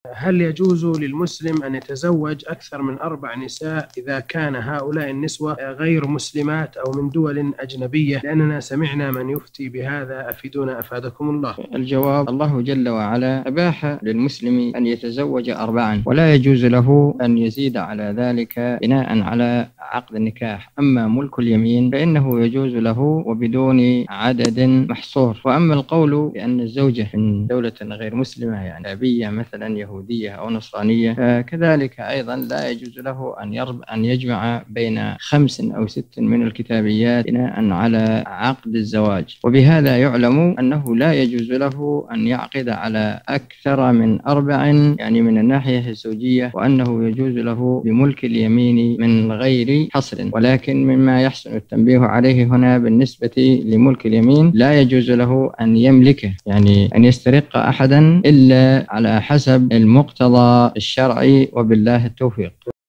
هل يجوز للمسلم أن يتزوج أكثر من 4 نساء إذا كان هؤلاء النسوة غير مسلمات أو من دول أجنبية؟ لأننا سمعنا من يفتي بهذا، أفيدونا أفادكم الله. الجواب: الله جل وعلا أباح للمسلم أن يتزوج 4 ولا يجوز له أن يزيد على ذلك بناء على عقد النكاح. أما ملك اليمين فإنه يجوز له وبدون عدد محصور. وأما القول بأن الزوجة من دولة غير مسلمة، يعني أبية مثلا يهودية أو نصرانية، فكذلك أيضا لا يجوز له أن يجمع بين 5 أو 6 من الكتابيات بناء على عقد الزواج. وبهذا يعلم أنه لا يجوز له أن يعقد على أكثر من 4 يعني من الناحية الزوجية، وأنه يجوز له بملك اليمين من غير حصر. ولكن مما يحسن التنبيه عليه هنا بالنسبة لملك اليمين، لا يجوز له أن يملكه، يعني أن يسترق أحدا إلا على حسب المقتضى الشرعي، وبالله التوفيق.